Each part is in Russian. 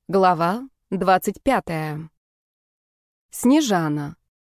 Глава 25. Снежана.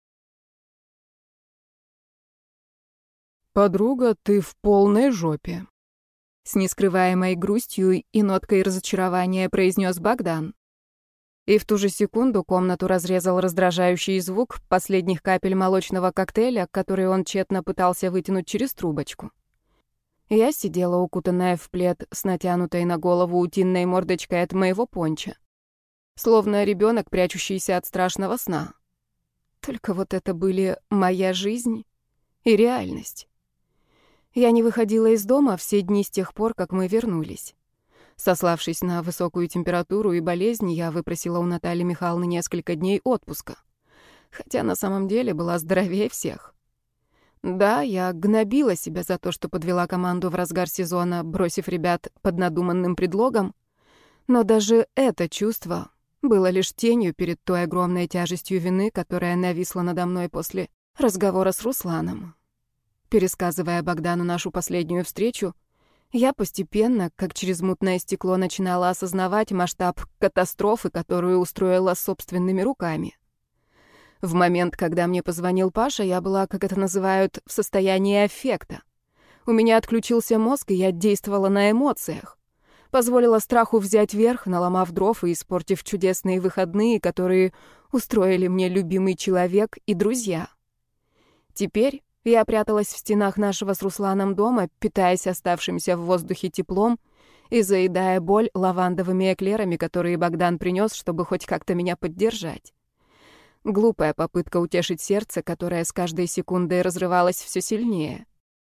«Подруга, ты в полной жопе», — с нескрываемой грустью и ноткой разочарования произнес Богдан. И в ту же секунду комнату разрезал раздражающий звук последних капель молочного коктейля, который он тщетно пытался вытянуть через трубочку. Я сидела, укутанная в плед, с натянутой на голову утиной мордочкой от моего понча. Словно ребенок, прячущийся от страшного сна. Только вот это были моя жизнь и реальность. Я не выходила из дома все дни с тех пор, как мы вернулись. Сославшись на высокую температуру и болезнь, я выпросила у Натальи Михайловны несколько дней отпуска. Хотя на самом деле была здоровее всех. Да, я гнобила себя за то, что подвела команду в разгар сезона, бросив ребят под надуманным предлогом, но даже это чувство было лишь тенью перед той огромной тяжестью вины, которая нависла надо мной после разговора с Русланом. Пересказывая Богдану нашу последнюю встречу, я постепенно, как через мутное стекло, начинала осознавать масштаб катастрофы, которую устроила собственными руками. В момент, когда мне позвонил Паша, я была, как это называют, в состоянии аффекта. У меня отключился мозг, и я действовала на эмоциях. Позволила страху взять верх, наломав дров и испортив чудесные выходные, которые устроили мне любимый человек и друзья. Теперь я пряталась в стенах нашего с Русланом дома, питаясь оставшимся в воздухе теплом и заедая боль лавандовыми эклерами, которые Богдан принес, чтобы хоть как-то меня поддержать. Глупая попытка утешить сердце, которое с каждой секундой разрывалось все сильнее.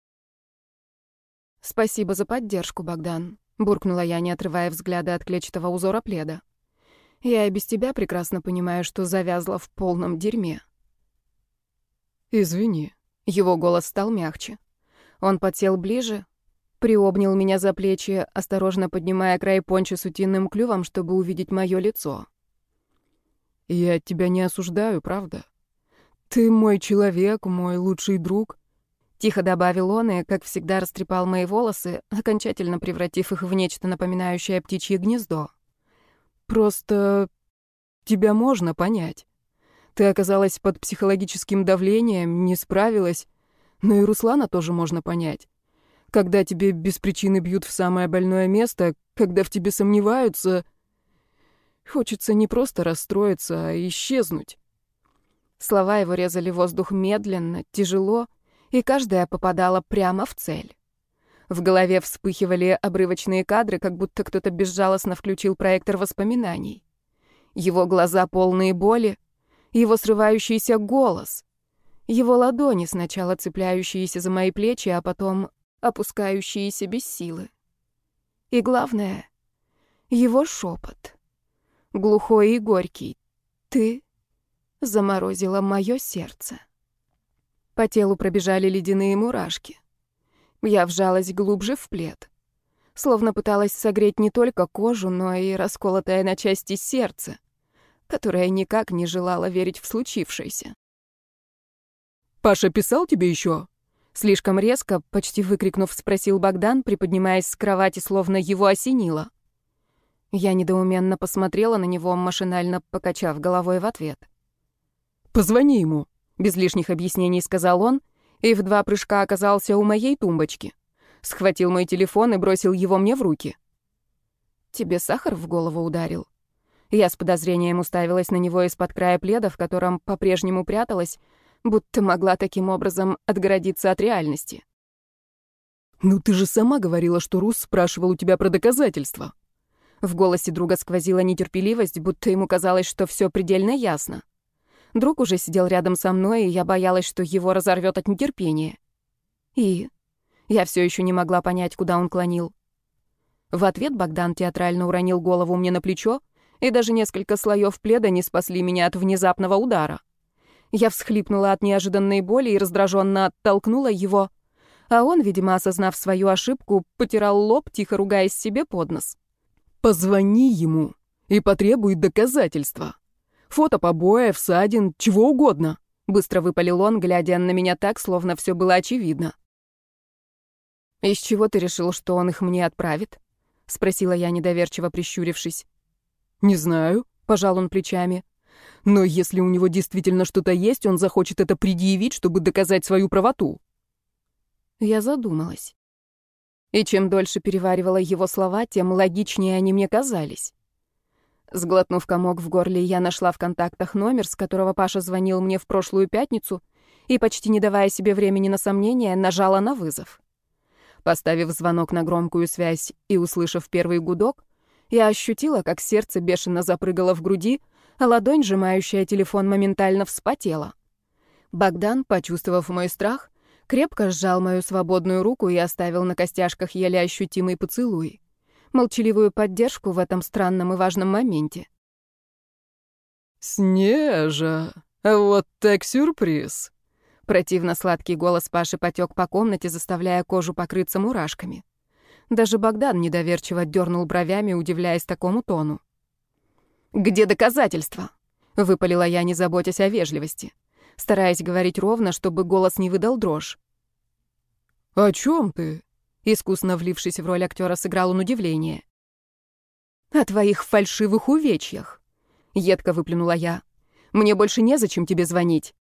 «Спасибо за поддержку, Богдан», — буркнула я, не отрывая взгляда от клетчатого узора пледа. «Я и без тебя прекрасно понимаю, что завязла в полном дерьме». «Извини». Его голос стал мягче. Он подсел ближе, приобнял меня за плечи, осторожно поднимая край понча с утиным клювом, чтобы увидеть мое лицо. «Я тебя не осуждаю, правда? Ты мой человек, мой лучший друг». Тихо добавил он и, как всегда, растрепал мои волосы, окончательно превратив их в нечто напоминающее птичье гнездо. «Просто тебя можно понять. Ты оказалась под психологическим давлением, не справилась, но и Руслана тоже можно понять. Когда тебе без причины бьют в самое больное место, когда в тебе сомневаются, хочется не просто расстроиться, а исчезнуть». Слова его резали воздух медленно, тяжело, и каждая попадала прямо в цель. В голове вспыхивали обрывочные кадры, как будто кто-то безжалостно включил проектор воспоминаний. Его глаза полные боли, его срывающийся голос, его ладони, сначала цепляющиеся за мои плечи, а потом опускающиеся без силы. И главное, его шепот, глухой и горький: «Ты заморозила мое сердце». По телу пробежали ледяные мурашки. Я вжалась глубже в плед, словно пыталась согреть не только кожу, но и расколотое на части сердце, которое никак не желало верить в случившееся. «Паша писал тебе еще?» Слишком резко, почти выкрикнув, спросил Богдан, приподнимаясь с кровати, словно его осенило. Я недоуменно посмотрела на него, машинально покачав головой в ответ. «Позвони ему», — без лишних объяснений сказал он, и в 2 прыжка оказался у моей тумбочки. Схватил мой телефон и бросил его мне в руки. «Тебе сахар в голову ударил?» Я с подозрением уставилась на него из-под края пледа, в котором по-прежнему пряталась, будто могла таким образом отгородиться от реальности. «Ну ты же сама говорила, что Рус спрашивал у тебя про доказательства». В голосе друга сквозила нетерпеливость, будто ему казалось, что все предельно ясно. Друг уже сидел рядом со мной, и я боялась, что его разорвет от нетерпения. И я все еще не могла понять, куда он клонил. В ответ Богдан театрально уронил голову мне на плечо, и даже несколько слоев пледа не спасли меня от внезапного удара. Я всхлипнула от неожиданной боли и раздраженно оттолкнула его, а он, видимо, осознав свою ошибку, потирал лоб, тихо ругаясь себе под нос. «Позвони ему и потребуй доказательства. Фото побоев, ссадин, чего угодно», — быстро выпалил он, глядя на меня так, словно все было очевидно. «Из чего ты решил, что он их мне отправит?» — спросила я, недоверчиво прищурившись. «Не знаю», — пожал он плечами. «Но если у него действительно что-то есть, он захочет это предъявить, чтобы доказать свою правоту». Я задумалась. И чем дольше переваривала его слова, тем логичнее они мне казались. Сглотнув комок в горле, я нашла в контактах номер, с которого Паша звонил мне в прошлую пятницу, и, почти не давая себе времени на сомнения, нажала на вызов. Поставив звонок на громкую связь и услышав первый гудок, я ощутила, как сердце бешено запрыгало в груди, а ладонь, сжимающая телефон, моментально вспотела. Богдан, почувствовав мой страх, крепко сжал мою свободную руку и оставил на костяшках еле ощутимый поцелуй. Молчаливую поддержку в этом странном и важном моменте. «Снежа, вот так сюрприз!» Противно сладкий голос Паши потек по комнате, заставляя кожу покрыться мурашками. Даже Богдан недоверчиво дернул бровями, удивляясь такому тону. «Где доказательства?» — выпалила я, не заботясь о вежливости, стараясь говорить ровно, чтобы голос не выдал дрожь. «О чем ты?» — искусно влившись в роль актера, сыграл он удивление. «О твоих фальшивых увечьях», — едко выплюнула я. «Мне больше незачем тебе звонить».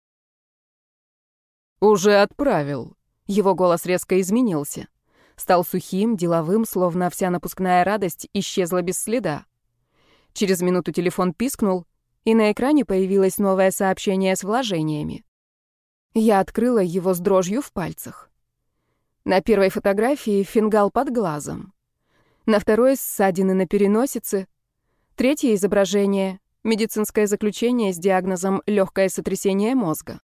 «Уже отправил». Его голос резко изменился. Стал сухим, деловым, словно вся напускная радость исчезла без следа. Через минуту телефон пискнул, и на экране появилось новое сообщение с вложениями. Я открыла его с дрожью в пальцах. На первой фотографии фингал под глазом. На второй — ссадины на переносице. Третье изображение — медицинское заключение с диагнозом «легкое сотрясение мозга».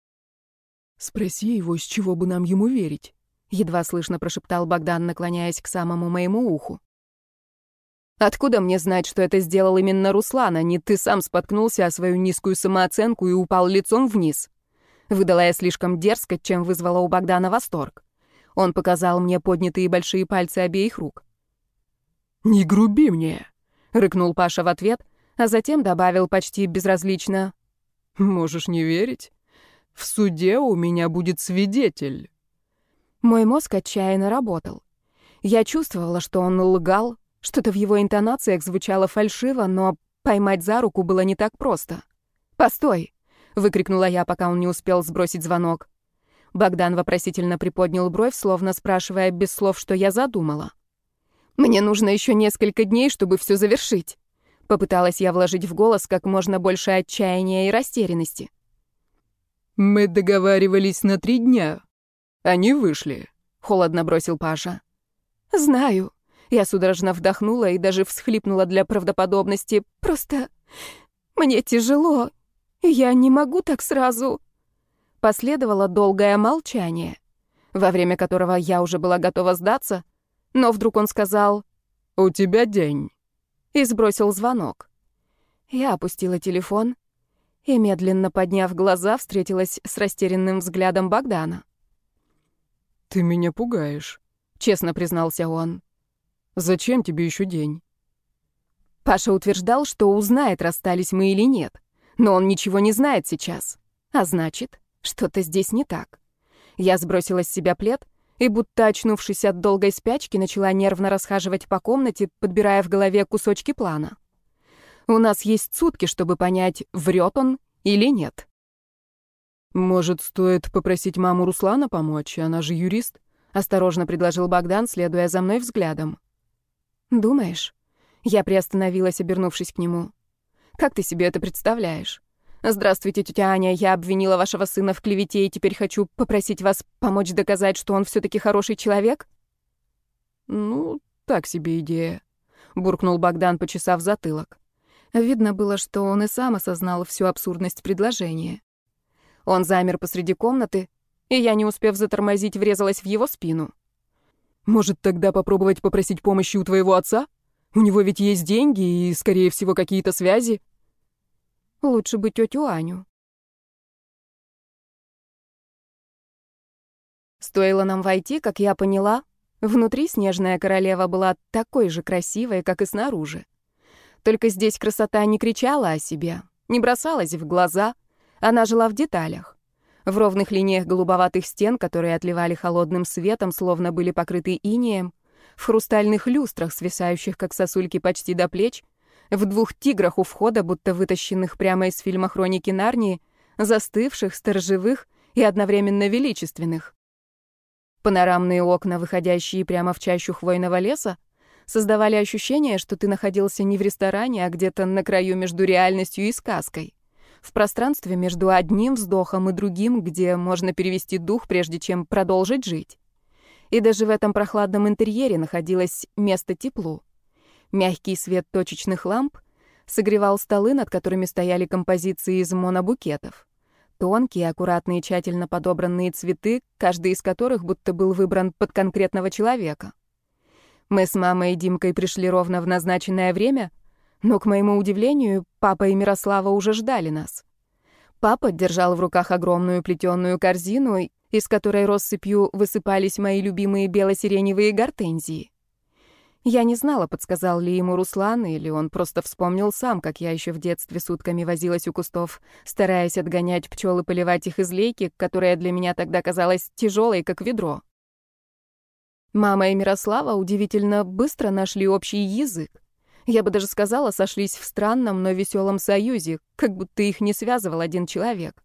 «Спроси его, с чего бы нам ему верить?» — едва слышно прошептал Богдан, наклоняясь к самому моему уху. «Откуда мне знать, что это сделал именно Руслан, а не ты сам споткнулся о свою низкую самооценку и упал лицом вниз?» Выдала я слишком дерзко, чем вызвала у Богдана восторг. Он показал мне поднятые большие пальцы обеих рук. «Не груби мне!» — рыкнул Паша в ответ, а затем добавил почти безразлично. «Можешь не верить? В суде у меня будет свидетель». Мой мозг отчаянно работал. Я чувствовала, что он лгал, что-то в его интонациях звучало фальшиво, но поймать за руку было не так просто. «Постой!» — выкрикнула я, пока он не успел сбросить звонок. Богдан вопросительно приподнял бровь, словно спрашивая без слов, что я задумала. «Мне нужно еще несколько дней, чтобы все завершить», — попыталась я вложить в голос как можно больше отчаяния и растерянности. «Мы договаривались на 3 дня. Они вышли», — холодно бросил Паша. «Знаю». Я судорожно вдохнула и даже всхлипнула для правдоподобности. «Просто мне тяжело. Я не могу так сразу». Последовало долгое молчание, во время которого я уже была готова сдаться, но вдруг он сказал «У тебя день» и сбросил звонок. Я опустила телефон и, медленно подняв глаза, встретилась с растерянным взглядом Богдана. «Ты меня пугаешь», — честно признался он. «Зачем тебе еще день?» Паша утверждал, что узнает, расстались мы или нет, но он ничего не знает сейчас, а значит, что-то здесь не так. Я сбросила с себя плед и, будто очнувшись от долгой спячки, начала нервно расхаживать по комнате, подбирая в голове кусочки плана. У нас есть сутки, чтобы понять, врет он или нет. «Может, стоит попросить маму Руслана помочь? Она же юрист», — осторожно предложил Богдан, следуя за мной взглядом. «Думаешь?» Я приостановилась, обернувшись к нему. «Как ты себе это представляешь? Здравствуйте, тетя Аня, я обвинила вашего сына в клевете и теперь хочу попросить вас помочь доказать, что он все-таки хороший человек?» «Ну, так себе идея», — буркнул Богдан, почесав затылок. Видно было, что он и сам осознал всю абсурдность предложения. Он замер посреди комнаты, и я, не успев затормозить, врезалась в его спину. «Может, тогда попробовать попросить помощи у твоего отца? У него ведь есть деньги и, скорее всего, какие-то связи». «Лучше бы тетю Аню». Стоило нам войти, как я поняла, внутри снежная королева была такой же красивой, как и снаружи. Только здесь красота не кричала о себе, не бросалась в глаза, она жила в деталях. В ровных линиях голубоватых стен, которые отливали холодным светом, словно были покрыты инеем, в хрустальных люстрах, свисающих как сосульки почти до плеч, в 2 тиграх у входа, будто вытащенных прямо из фильма «Хроники Нарнии», застывших, сторожевых и одновременно величественных. Панорамные окна, выходящие прямо в чащу хвойного леса, создавали ощущение, что ты находился не в ресторане, а где-то на краю между реальностью и сказкой. В пространстве между одним вздохом и другим, где можно перевести дух, прежде чем продолжить жить. И даже в этом прохладном интерьере находилось место теплу. Мягкий свет точечных ламп согревал столы, над которыми стояли композиции из монобукетов. Тонкие, аккуратные, тщательно подобранные цветы, каждый из которых будто был выбран под конкретного человека. Мы с мамой и Димкой пришли ровно в назначенное время, но, к моему удивлению, папа и Мирослава уже ждали нас. Папа держал в руках огромную плетеную корзину, из которой россыпью высыпались мои любимые бело-сиреневые гортензии. Я не знала, подсказал ли ему Руслан, или он просто вспомнил сам, как я еще в детстве сутками возилась у кустов, стараясь отгонять пчел и поливать их из лейки, которая для меня тогда казалась тяжелой, как ведро. Мама и Мирослава удивительно быстро нашли общий язык. Я бы даже сказала, сошлись в странном, но веселом союзе, как будто их не связывал один человек.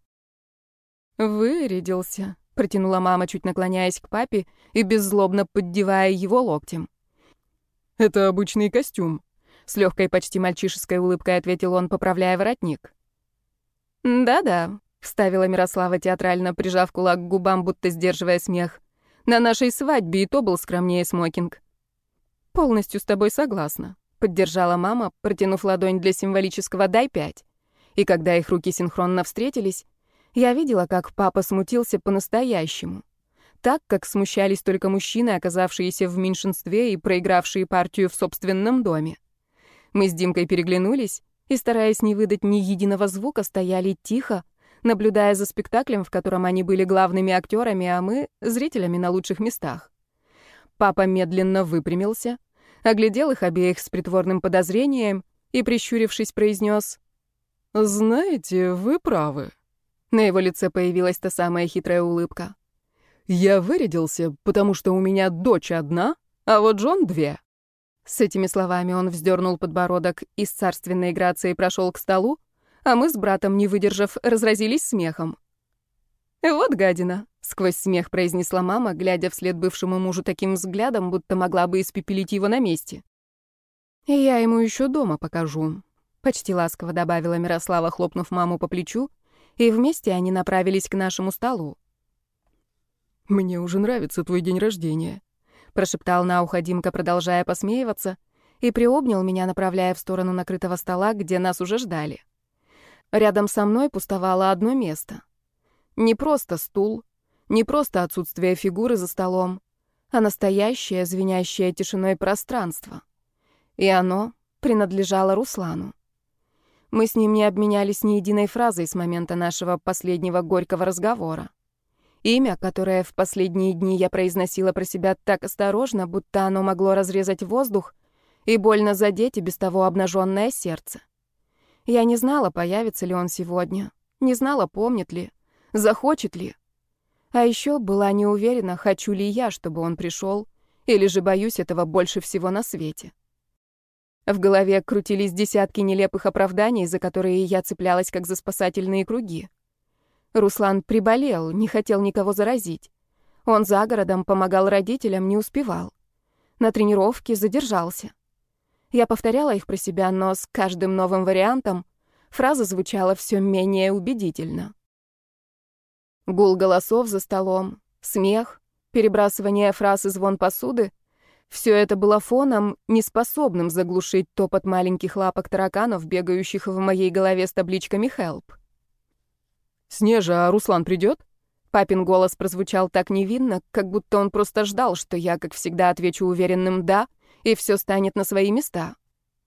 «Вырядился», — протянула мама, чуть наклоняясь к папе и беззлобно поддевая его локтем. «Это обычный костюм», — с легкой, почти мальчишеской улыбкой ответил он, поправляя воротник. «Да-да», — вставила Мирослава театрально, прижав кулак к губам, будто сдерживая смех. «На нашей свадьбе и то был скромнее смокинг». «Полностью с тобой согласна», — поддержала мама, протянув ладонь для символического «дай 5». И когда их руки синхронно встретились, я видела, как папа смутился по-настоящему. Так, как смущались только мужчины, оказавшиеся в меньшинстве и проигравшие партию в собственном доме. Мы с Димкой переглянулись и, стараясь не выдать ни единого звука, стояли тихо, наблюдая за спектаклем, в котором они были главными актерами, а мы — зрителями на лучших местах. Папа медленно выпрямился, оглядел их обеих с притворным подозрением и, прищурившись, произнес: «Знаете, вы правы». На его лице появилась та самая хитрая улыбка. «Я вырядился, потому что у меня дочь одна, а вот Джон 2». С этими словами он вздернул подбородок и с царственной грацией прошел к столу, а мы с братом, не выдержав, разразились смехом. «Вот гадина», — сквозь смех произнесла мама, глядя вслед бывшему мужу таким взглядом, будто могла бы испепелить его на месте. «Я ему еще дома покажу», — почти ласково добавила Мирослава, хлопнув маму по плечу, и вместе они направились к нашему столу. «Мне уже нравится твой день рождения», — прошептал на ухо Димка, продолжая посмеиваться, и приобнял меня, направляя в сторону накрытого стола, где нас уже ждали. Рядом со мной пустовало одно место. Не просто стул, не просто отсутствие фигуры за столом, а настоящее, звенящее тишиной пространство. И оно принадлежало Руслану. Мы с ним не обменялись ни единой фразой с момента нашего последнего горького разговора. Имя, которое в последние дни я произносила про себя так осторожно, будто оно могло разрезать воздух и больно задеть и без того обнаженное сердце. Я не знала, появится ли он сегодня, не знала, помнит ли, захочет ли. А еще была не уверена, хочу ли я, чтобы он пришел, или же боюсь этого больше всего на свете. В голове крутились десятки нелепых оправданий, за которые я цеплялась как за спасательные круги. Руслан приболел, не хотел никого заразить. Он за городом помогал родителям, не успевал. На тренировке задержался. Я повторяла их про себя, но с каждым новым вариантом фраза звучала все менее убедительно. Гул голосов за столом, смех, перебрасывание фраз и звон посуды — все это было фоном, неспособным заглушить топот маленьких лапок тараканов, бегающих в моей голове с табличками «Help». «Снежа, а Руслан придет?» Папин голос прозвучал так невинно, как будто он просто ждал, что я, как всегда, отвечу уверенным «да», и все станет на свои места.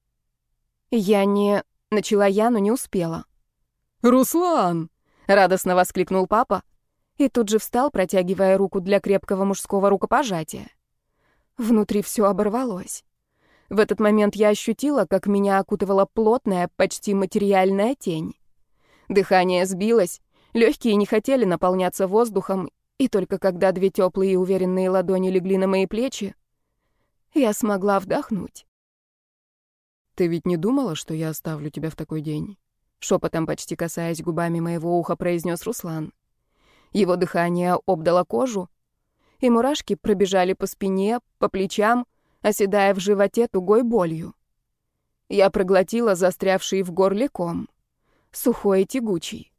Начала я, но не успела. «Руслан!» — радостно воскликнул папа и тут же встал, протягивая руку для крепкого мужского рукопожатия. Внутри все оборвалось. В этот момент я ощутила, как меня окутывала плотная, почти материальная тень. Дыхание сбилось, легкие не хотели наполняться воздухом, и только когда 2 теплые и уверенные ладони легли на мои плечи, я смогла вдохнуть. «Ты ведь не думала, что я оставлю тебя в такой день?» Шепотом, почти касаясь губами моего уха, произнес Руслан. Его дыхание обдало кожу, и мурашки пробежали по спине, по плечам, оседая в животе тугой болью. Я проглотила застрявший в горле ком, сухой и тягучий.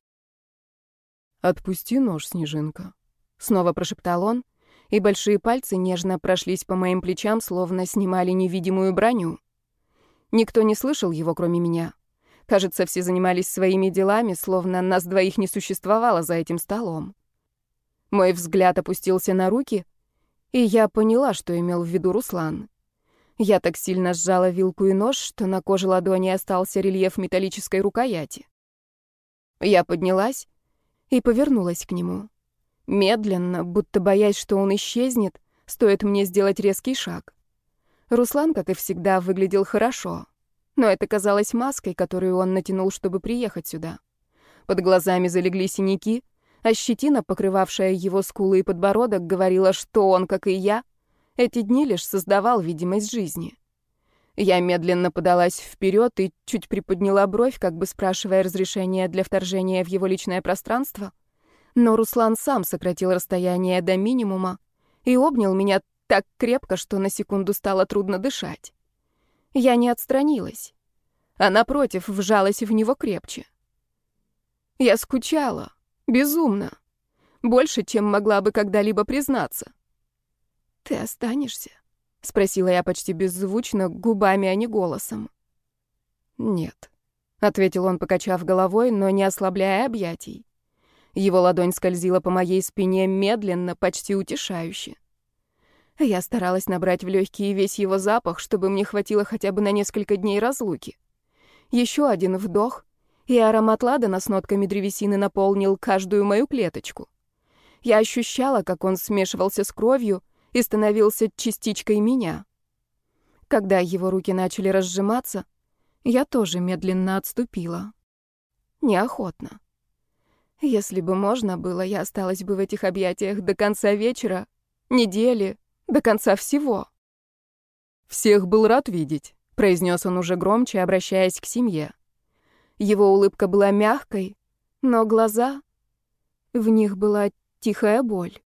«Отпусти нож, Снежинка», — снова прошептал он, и большие пальцы нежно прошлись по моим плечам, словно снимали невидимую броню. Никто не слышал его, кроме меня. Кажется, все занимались своими делами, словно нас двоих не существовало за этим столом. Мой взгляд опустился на руки, и я поняла, что имел в виду Руслан. Я так сильно сжала вилку и нож, что на коже ладони остался рельеф металлической рукояти. Я поднялась и повернулась к нему. Медленно, будто боясь, что он исчезнет, стоит мне сделать резкий шаг. Руслан, как и всегда, выглядел хорошо, но это казалось маской, которую он натянул, чтобы приехать сюда. Под глазами залегли синяки, а щетина, покрывавшая его скулы и подбородок, говорила, что он, как и я, эти дни лишь создавал видимость жизни. Я медленно подалась вперед и чуть приподняла бровь, как бы спрашивая разрешения для вторжения в его личное пространство, но Руслан сам сократил расстояние до минимума и обнял меня так крепко, что на секунду стало трудно дышать. Я не отстранилась, а напротив вжалась в него крепче. Я скучала, безумно, больше, чем могла бы когда-либо признаться. «Ты останешься?» — спросила я почти беззвучно, губами, а не голосом. «Нет», — ответил он, покачав головой, но не ослабляя объятий. Его ладонь скользила по моей спине медленно, почти утешающе. Я старалась набрать в легкие весь его запах, чтобы мне хватило хотя бы на несколько дней разлуки. Еще один вдох, и аромат ладана с нотками древесины наполнил каждую мою клеточку. Я ощущала, как он смешивался с кровью и становился частичкой меня. Когда его руки начали разжиматься, я тоже медленно отступила. Неохотно. Если бы можно было, я осталась бы в этих объятиях до конца вечера, недели, до конца всего. «Всех был рад видеть», — произнес он уже громче, обращаясь к семье. Его улыбка была мягкой, но глаза... В них была тихая боль.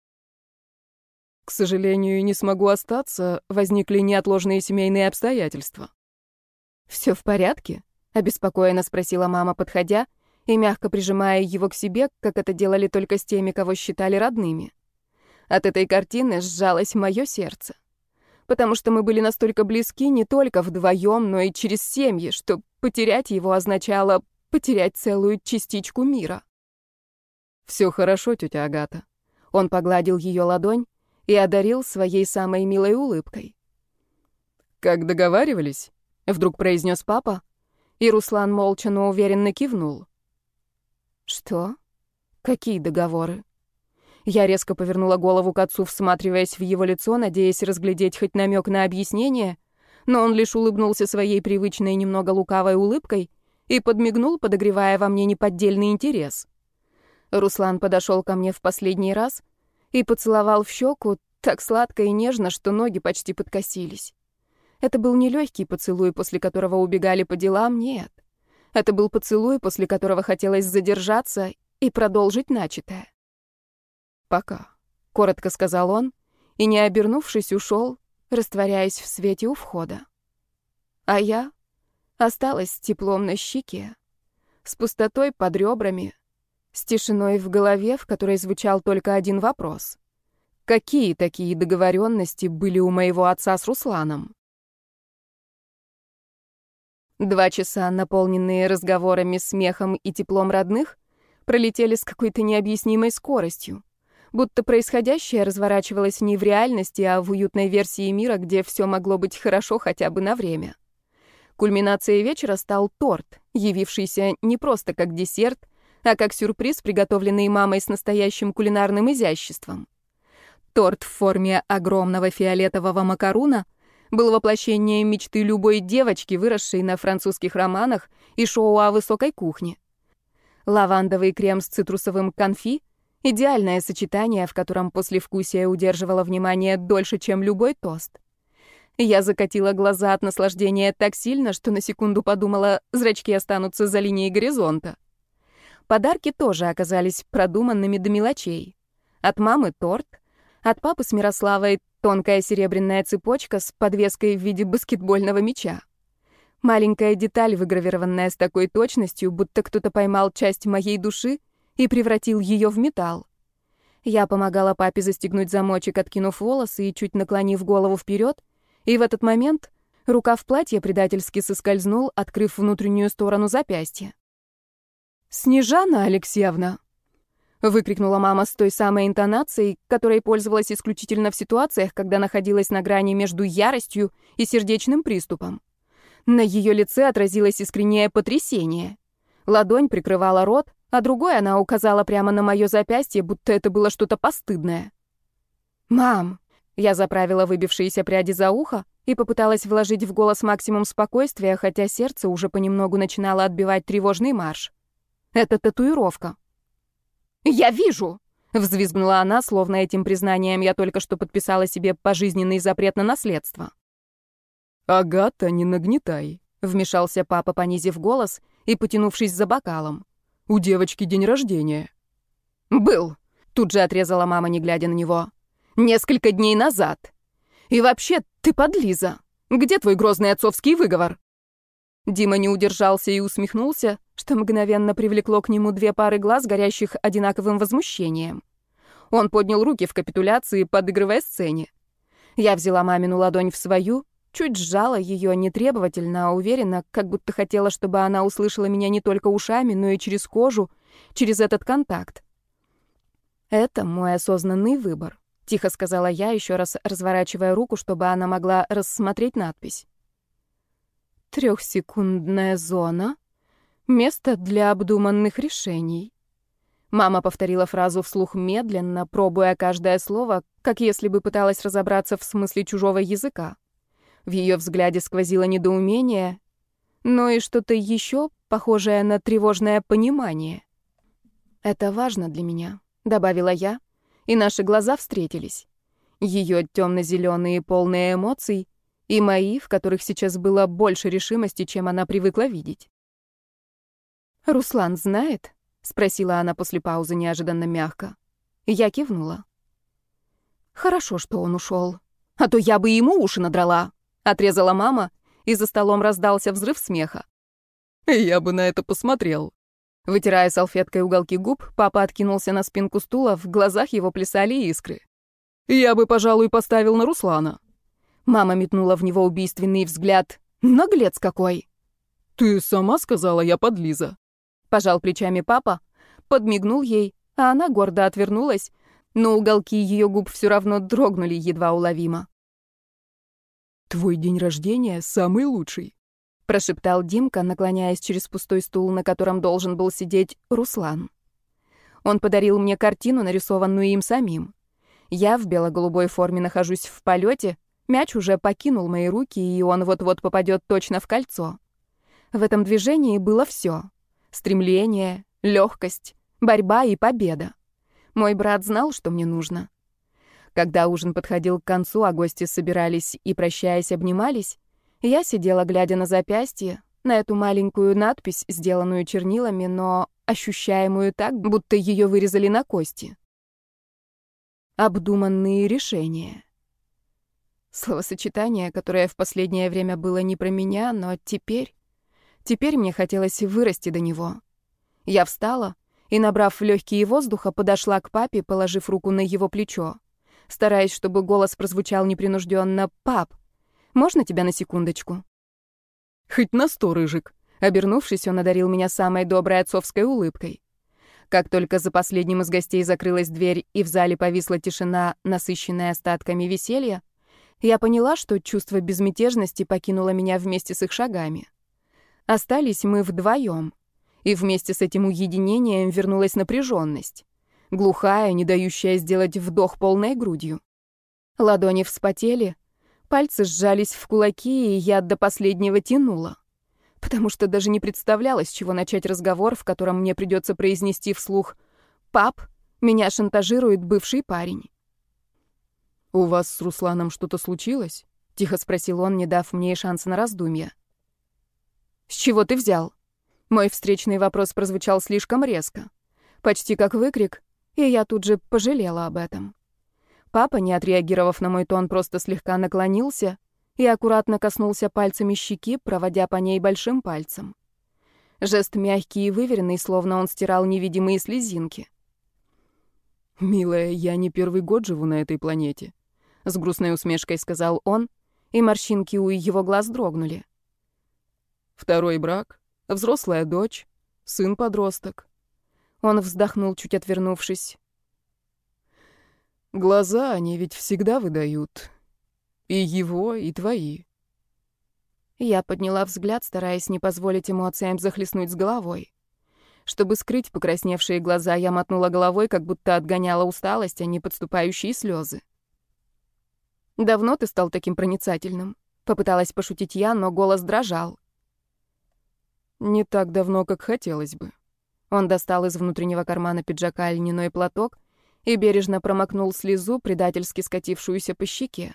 «К сожалению, не смогу остаться, возникли неотложные семейные обстоятельства». «Все в порядке?» — обеспокоенно спросила мама, подходя и мягко прижимая его к себе, как это делали только с теми, кого считали родными. От этой картины сжалось мое сердце, потому что мы были настолько близки не только вдвоем, но и через семьи, что потерять его означало потерять целую частичку мира. «Все хорошо, тетя Агата». Он погладил ее ладонь и одарил своей самой милой улыбкой. «Как договаривались?» — вдруг произнес папа, и Руслан молча, но уверенно кивнул. «Что? Какие договоры?» Я резко повернула голову к отцу, всматриваясь в его лицо, надеясь разглядеть хоть намек на объяснение, но он лишь улыбнулся своей привычной немного лукавой улыбкой и подмигнул, подогревая во мне неподдельный интерес. Руслан подошел ко мне в последний раз и поцеловал в щеку так сладко и нежно, что ноги почти подкосились. Это был не легкий поцелуй, после которого убегали по делам, нет. Это был поцелуй, после которого хотелось задержаться и продолжить начатое. «Пока», — коротко сказал он, и, не обернувшись, ушел, растворяясь в свете у входа. А я осталась с теплом на щеке, с пустотой под ребрами, с тишиной в голове, в которой звучал только один вопрос. Какие такие договоренности были у моего отца с Русланом? 2 часа, наполненные разговорами, смехом и теплом родных, пролетели с какой-то необъяснимой скоростью. Будто происходящее разворачивалось не в реальности, а в уютной версии мира, где все могло быть хорошо хотя бы на время. Кульминацией вечера стал торт, явившийся не просто как десерт, а как сюрприз, приготовленный мамой с настоящим кулинарным изяществом. Торт в форме огромного фиолетового макаруна был воплощением мечты любой девочки, выросшей на французских романах и шоу о высокой кухне. Лавандовый крем с цитрусовым конфи — идеальное сочетание, в котором послевкусие удерживало внимание дольше, чем любой тост. Я закатила глаза от наслаждения так сильно, что на секунду подумала, зрачки останутся за линией горизонта. Подарки тоже оказались продуманными до мелочей. От мамы торт, от папы с Мирославой тонкая серебряная цепочка с подвеской в виде баскетбольного мяча. Маленькая деталь, выгравированная с такой точностью, будто кто-то поймал часть моей души и превратил ее в металл. Я помогала папе застегнуть замочек, откинув волосы и чуть наклонив голову вперед, и в этот момент рукав платья предательски соскользнул, открыв внутреннюю сторону запястья. «Снежана Алексеевна!» — выкрикнула мама с той самой интонацией, которой пользовалась исключительно в ситуациях, когда находилась на грани между яростью и сердечным приступом. На ее лице отразилось искреннее потрясение. Ладонь прикрывала рот, а другой она указала прямо на мое запястье, будто это было что-то постыдное. «Мам!» — я заправила выбившиеся пряди за ухо и попыталась вложить в голос максимум спокойствия, хотя сердце уже понемногу начинало отбивать тревожный марш. «Это татуировка». «Я вижу!» — взвизгнула она, словно этим признанием я только что подписала себе пожизненный запрет на наследство. «Агата, не нагнетай», — вмешался папа, понизив голос и потянувшись за бокалом. «У девочки день рождения». «Был», — тут же отрезала мама, не глядя на него. «Несколько дней назад. И вообще, ты подлиза. Где твой грозный отцовский выговор?» Дима не удержался и усмехнулся, что мгновенно привлекло к нему две пары глаз, горящих одинаковым возмущением. Он поднял руки в капитуляции, подыгрывая сцене. Я взяла мамину ладонь в свою, чуть сжала ее нетребовательно, а уверенно, как будто хотела, чтобы она услышала меня не только ушами, но и через кожу, через этот контакт. «Это мой осознанный выбор», — тихо сказала я, еще раз разворачивая руку, чтобы она могла рассмотреть надпись. «Трехсекундная зона. Место для обдуманных решений». Мама повторила фразу вслух медленно, пробуя каждое слово, как если бы пыталась разобраться в смысле чужого языка. В ее взгляде сквозило недоумение, но и что-то еще похожее на тревожное понимание. «Это важно для меня», — добавила я, и наши глаза встретились. Ее темно-зеленые, полные эмоций, и мои, в которых сейчас было больше решимости, чем она привыкла видеть. «Руслан знает?» — спросила она после паузы неожиданно мягко. Я кивнула. «Хорошо, что он ушел, а то я бы ему уши надрала», — отрезала мама, и за столом раздался взрыв смеха. «Я бы на это посмотрел». Вытирая салфеткой уголки губ, папа откинулся на спинку стула, в глазах его плясали искры. «Я бы, пожалуй, поставил на Руслана». Мама метнула в него убийственный взгляд. «Наглец какой!» «Ты сама сказала, я подлиза». Пожал плечами папа, подмигнул ей, а она гордо отвернулась, но уголки ее губ все равно дрогнули едва уловимо. «Твой день рождения самый лучший», — прошептал Димка, наклоняясь через пустой стул, на котором должен был сидеть Руслан. Он подарил мне картину, нарисованную им самим. Я в бело-голубой форме нахожусь в полете, мяч уже покинул мои руки, и он вот-вот попадет точно в кольцо. В этом движении было все: стремление, легкость, борьба и победа. Мой брат знал, что мне нужно. Когда ужин подходил к концу, а гости собирались и, прощаясь, обнимались, я сидела, глядя на запястье, на эту маленькую надпись, сделанную чернилами, но ощущаемую так, будто ее вырезали на кости. Обдуманные решения. Словосочетание, которое в последнее время было не про меня, но теперь мне хотелось вырасти до него. Я встала и, набрав легкие воздуха, подошла к папе, положив руку на его плечо, стараясь, чтобы голос прозвучал непринужденно. «Пап, можно тебя на секундочку?» «Хоть на 100, рыжик». Обернувшись, он одарил меня самой доброй отцовской улыбкой. Как только за последним из гостей закрылась дверь и в зале повисла тишина, насыщенная остатками веселья, я поняла, что чувство безмятежности покинуло меня вместе с их шагами. Остались мы вдвоем, и вместе с этим уединением вернулась напряженность, глухая, не дающая сделать вдох полной грудью. Ладони вспотели, пальцы сжались в кулаки, и я до последнего тянула, потому что даже не представляла, с чего начать разговор, в котором мне придется произнести вслух: «Пап, меня шантажирует бывший парень». «У вас с Русланом что-то случилось?» — тихо спросил он, не дав мне и шанса на раздумье. «С чего ты взял?» Мой встречный вопрос прозвучал слишком резко. Почти как выкрик, и я тут же пожалела об этом. Папа, не отреагировав на мой тон, просто слегка наклонился и аккуратно коснулся пальцами щеки, проводя по ней большим пальцем. Жест мягкий и выверенный, словно он стирал невидимые слезинки. «Милая, я не первый год живу на этой планете», — с грустной усмешкой сказал он, и морщинки у его глаз дрогнули. «Второй брак, взрослая дочь, сын-подросток». Он вздохнул, чуть отвернувшись. «Глаза они ведь всегда выдают. И его, и твои». Я подняла взгляд, стараясь не позволить эмоциям захлестнуть с головой. Чтобы скрыть покрасневшие глаза, я мотнула головой, как будто отгоняла усталость, а не подступающие слезы. «Давно ты стал таким проницательным?» — попыталась пошутить я, но голос дрожал. «Не так давно, как хотелось бы». Он достал из внутреннего кармана пиджака льняной платок и бережно промокнул слезу, предательски скатившуюся по щеке.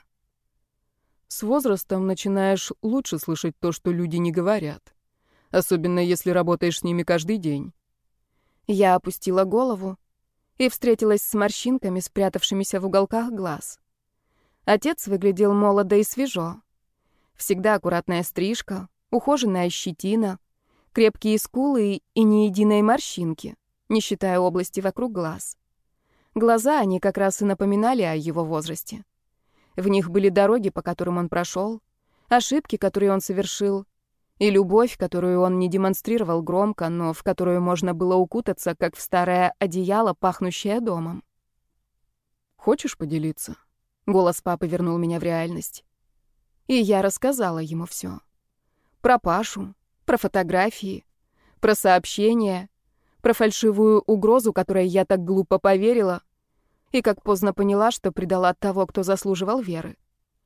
«С возрастом начинаешь лучше слышать то, что люди не говорят. Особенно, если работаешь с ними каждый день». Я опустила голову и встретилась с морщинками, спрятавшимися в уголках глаз. Отец выглядел молодо и свежо. Всегда аккуратная стрижка, ухоженная щетина, крепкие скулы и ни единой морщинки, не считая области вокруг глаз. Глаза, они как раз и напоминали о его возрасте. В них были дороги, по которым он прошел, ошибки, которые он совершил, и любовь, которую он не демонстрировал громко, но в которую можно было укутаться, как в старое одеяло, пахнущее домом. «Хочешь поделиться?» Голос папы вернул меня в реальность. И я рассказала ему все. Про Пашу, про фотографии, про сообщения, про фальшивую угрозу, которой я так глупо поверила, и как поздно поняла, что предала того, кто заслуживал веры.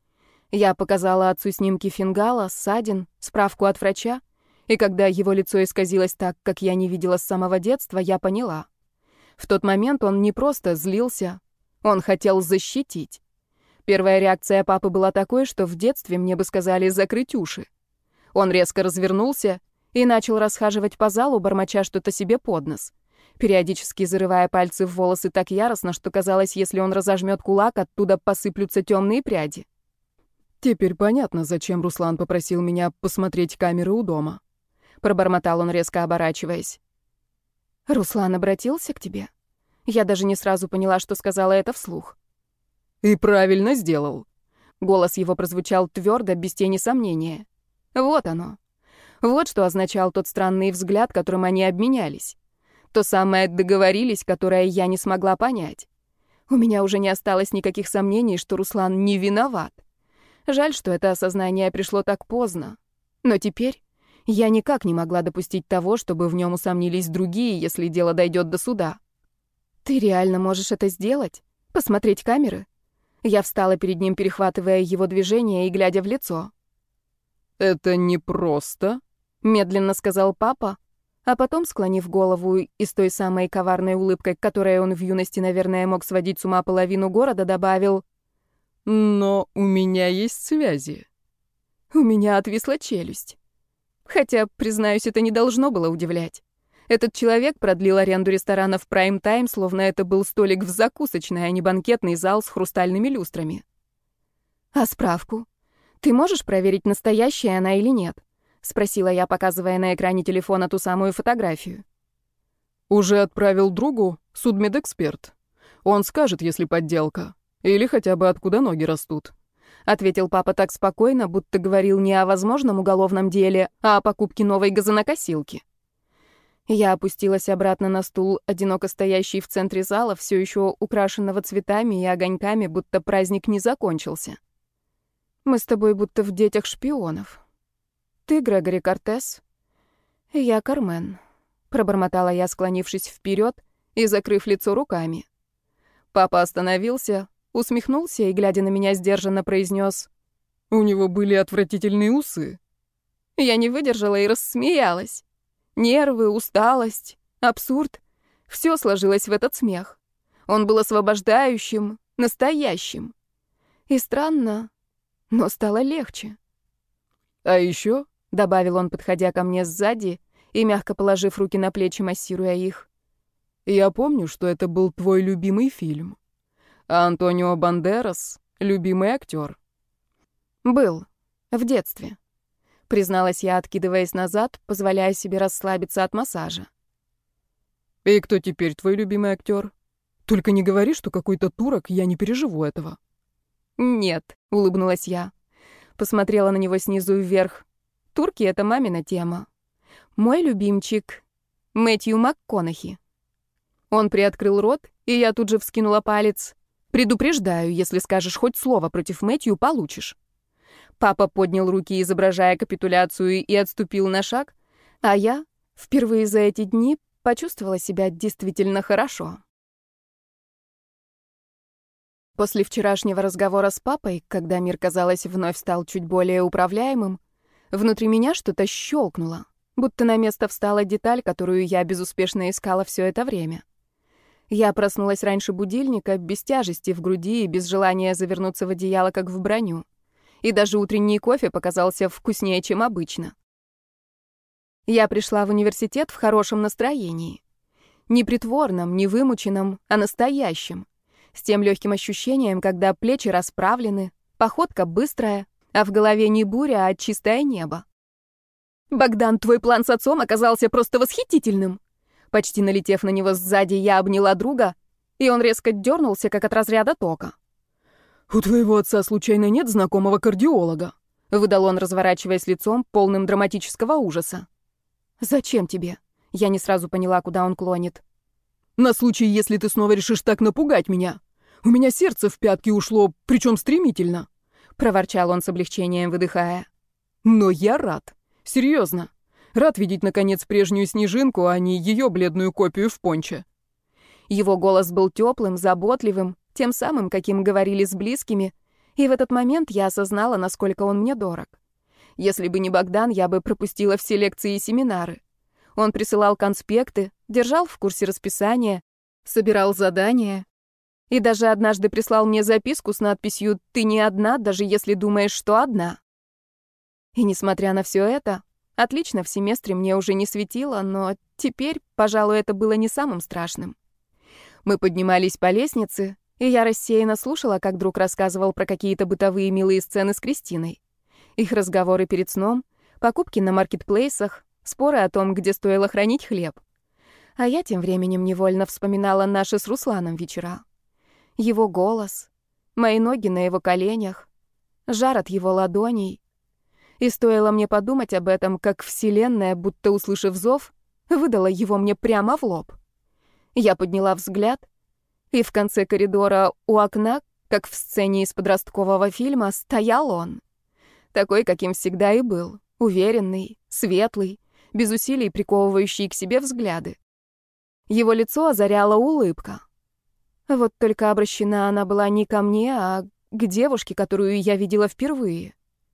Я показала отцу снимки фингала, ссадин, справку от врача, и когда его лицо исказилось так, как я не видела с самого детства, я поняла. В тот момент он не просто злился, он хотел защитить. Первая реакция папы была такой, что в детстве мне бы сказали закрыть уши. Он резко развернулся и начал расхаживать по залу, бормоча что-то себе под нос, периодически зарывая пальцы в волосы так яростно, что казалось, если он разожмет кулак, оттуда посыплются темные пряди. «Теперь понятно, зачем Руслан попросил меня посмотреть камеры у дома», — пробормотал он, резко оборачиваясь. «Руслан обратился к тебе?» Я даже не сразу поняла, что сказала это вслух. «И правильно сделал». Голос его прозвучал твердо, без тени сомнения. Вот оно. Вот что означал тот странный взгляд, которым они обменялись. То самое «договорились», которое я не смогла понять. У меня уже не осталось никаких сомнений, что Руслан не виноват. Жаль, что это осознание пришло так поздно. Но теперь я никак не могла допустить того, чтобы в нем усомнились другие, если дело дойдет до суда. «Ты реально можешь это сделать? Посмотреть камеры?» Я встала перед ним, перехватывая его движение и глядя в лицо. «Это непросто», — медленно сказал папа, а потом, склонив голову и с той самой коварной улыбкой, которой он в юности, наверное, мог сводить с ума половину города, добавил: «Но у меня есть связи». У меня отвисла челюсть. Хотя, признаюсь, это не должно было удивлять. Этот человек продлил аренду ресторана в прайм-тайм, словно это был столик в закусочной, а не банкетный зал с хрустальными люстрами. «А справку? Ты можешь проверить, настоящая она или нет?» — спросила я, показывая на экране телефона ту самую фотографию. «Уже отправил другу, судмедэксперт. Он скажет, если подделка. Или хотя бы откуда ноги растут», — ответил папа так спокойно, будто говорил не о возможном уголовном деле, а о покупке новой газонокосилки. Я опустилась обратно на стул, одиноко стоящий в центре зала, все еще украшенного цветами и огоньками, будто праздник не закончился. «Мы с тобой будто в «Детях шпионов». Ты Грегори Кортес, я Кармен», — пробормотала я, склонившись вперед и закрыв лицо руками. Папа остановился, усмехнулся и, глядя на меня, сдержанно произнес: «У него были отвратительные усы». Я не выдержала и рассмеялась. Нервы, усталость, абсурд — все сложилось в этот смех. Он был освобождающим, настоящим. И странно, но стало легче. А еще, — добавил он, подходя ко мне сзади и мягко положив руки на плечи, массируя их, я помню, что это был твой любимый фильм. А Антонио Бандерас — любимый актер. «Был. В детстве», — призналась я, откидываясь назад, позволяя себе расслабиться от массажа. И кто теперь твой любимый актер? Только не говори, что какой-то турок, я не переживу этого. «Нет», — улыбнулась я. Посмотрела на него снизу вверх. «Турки — это мамина тема. Мой любимчик — Мэтью МакКонахи». Он приоткрыл рот, и я тут же вскинула палец. «Предупреждаю, если скажешь хоть слово против Мэтью, получишь». Папа поднял руки, изображая капитуляцию, и отступил на шаг, а я впервые за эти дни почувствовала себя действительно хорошо. После вчерашнего разговора с папой, когда мир, казалось, вновь стал чуть более управляемым, внутри меня что-то щелкнуло, будто на место встала деталь, которую я безуспешно искала все это время. Я проснулась раньше будильника, без тяжести в груди и без желания завернуться в одеяло, как в броню. И даже утренний кофе показался вкуснее, чем обычно. Я пришла в университет в хорошем настроении. Не притворном, не вымученном, а настоящем. С тем легким ощущением, когда плечи расправлены, походка быстрая, а в голове не буря, а чистое небо. «Богдан, твой план с отцом оказался просто восхитительным!» Почти налетев на него сзади, я обняла друга, и он резко дернулся, как от разряда тока. «У твоего отца случайно нет знакомого кардиолога?» — выдал он, разворачиваясь лицом, полным драматического ужаса. «Зачем тебе?» Я не сразу поняла, куда он клонит. «На случай, если ты снова решишь так напугать меня. У меня сердце в пятки ушло, причем стремительно», — проворчал он с облегчением, выдыхая. «Но я рад. Серьезно. Рад видеть, наконец, прежнюю Снежинку, а не ее бледную копию в понче». Его голос был теплым, заботливым, тем самым, каким говорили с близкими, и в этот момент я осознала, насколько он мне дорог. Если бы не Богдан, я бы пропустила все лекции и семинары. Он присылал конспекты, держал в курсе расписания, собирал задания и даже однажды прислал мне записку с надписью «Ты не одна, даже если думаешь, что одна». И несмотря на все это, отлично в семестре мне уже не светило, но теперь, пожалуй, это было не самым страшным. Мы поднимались по лестнице, и я рассеянно слушала, как друг рассказывал про какие-то бытовые милые сцены с Кристиной. Их разговоры перед сном, покупки на маркетплейсах, споры о том, где стоило хранить хлеб. А я тем временем невольно вспоминала наши с Русланом вечера. Его голос, мои ноги на его коленях, жар от его ладоней. И стоило мне подумать об этом, как вселенная, будто услышав зов, выдала его мне прямо в лоб. Я подняла взгляд, и в конце коридора у окна, как в сцене из подросткового фильма, стоял он. Такой, каким всегда и был, уверенный, светлый, без усилий приковывающий к себе взгляды. Его лицо озаряла улыбка. Вот только обращена она была не ко мне, а к девушке, которую я видела впервые.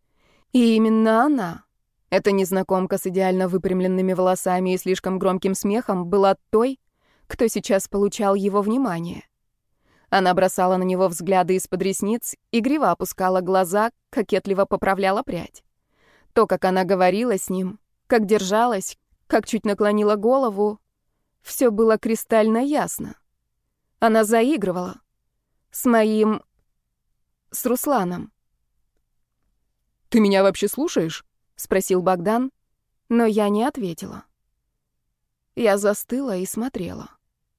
И именно она, эта незнакомка с идеально выпрямленными волосами и слишком громким смехом, была той, кто сейчас получал его внимание. Она бросала на него взгляды из-под ресниц, игриво опускала глаза, кокетливо поправляла прядь. То, как она говорила с ним, как держалась, как чуть наклонила голову, все было кристально ясно. Она заигрывала. С Русланом. «Ты меня вообще слушаешь?» — спросил Богдан, но я не ответила. Я застыла и смотрела.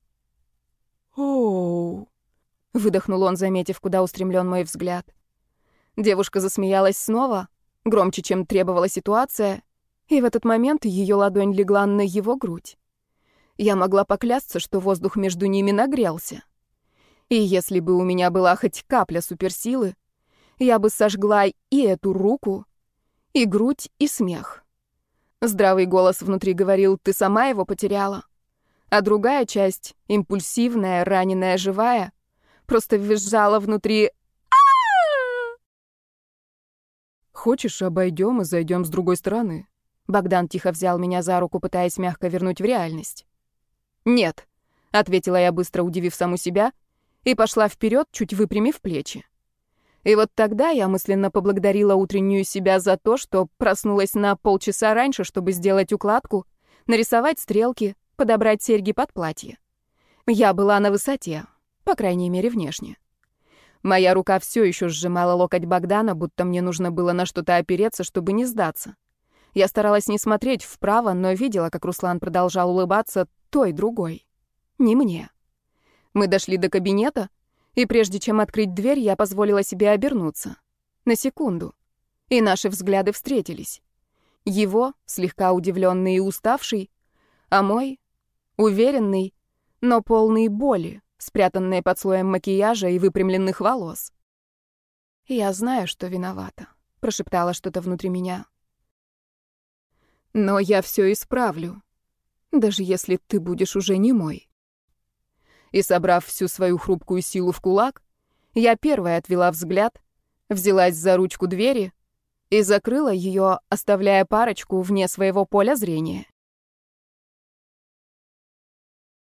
«Оу», — выдохнул он, заметив, куда устремлен мой взгляд. Девушка засмеялась снова, громче, чем требовала ситуация, и в этот момент ее ладонь легла на его грудь. Я могла поклясться, что воздух между ними нагрелся. И если бы у меня была хоть капля суперсилы, я бы сожгла и эту руку, и грудь, и смех. Здравый голос внутри говорил: «Ты сама его потеряла». А другая часть, импульсивная, раненая, живая, просто визжала внутри: «Хочешь, обойдем и зайдем с другой стороны?» Богдан тихо взял меня за руку, пытаясь мягко вернуть в реальность. «Нет», — ответила я, быстро удивив саму себя, и пошла вперед, чуть выпрямив плечи. И вот тогда я мысленно поблагодарила утреннюю себя за то, что проснулась на полчаса раньше, чтобы сделать укладку, нарисовать стрелки, подобрать серьги под платье. Я была на высоте, по крайней мере, внешне. Моя рука все еще сжимала локоть Богдана, будто мне нужно было на что-то опереться, чтобы не сдаться. Я старалась не смотреть вправо, но видела, как Руслан продолжал улыбаться той другой. Не мне. Мы дошли до кабинета, и прежде чем открыть дверь, я позволила себе обернуться. На секунду. И наши взгляды встретились. Его, слегка удивленный и уставший, а мой, уверенный, но полный боли, спрятанной под слоем макияжа и выпрямленных волос. «Я знаю, что виновата», — прошептала что-то внутри меня. «Но я все исправлю, даже если ты будешь уже не мой». И, собрав всю свою хрупкую силу в кулак, я первая отвела взгляд, взялась за ручку двери и закрыла ее, оставляя парочку вне своего поля зрения.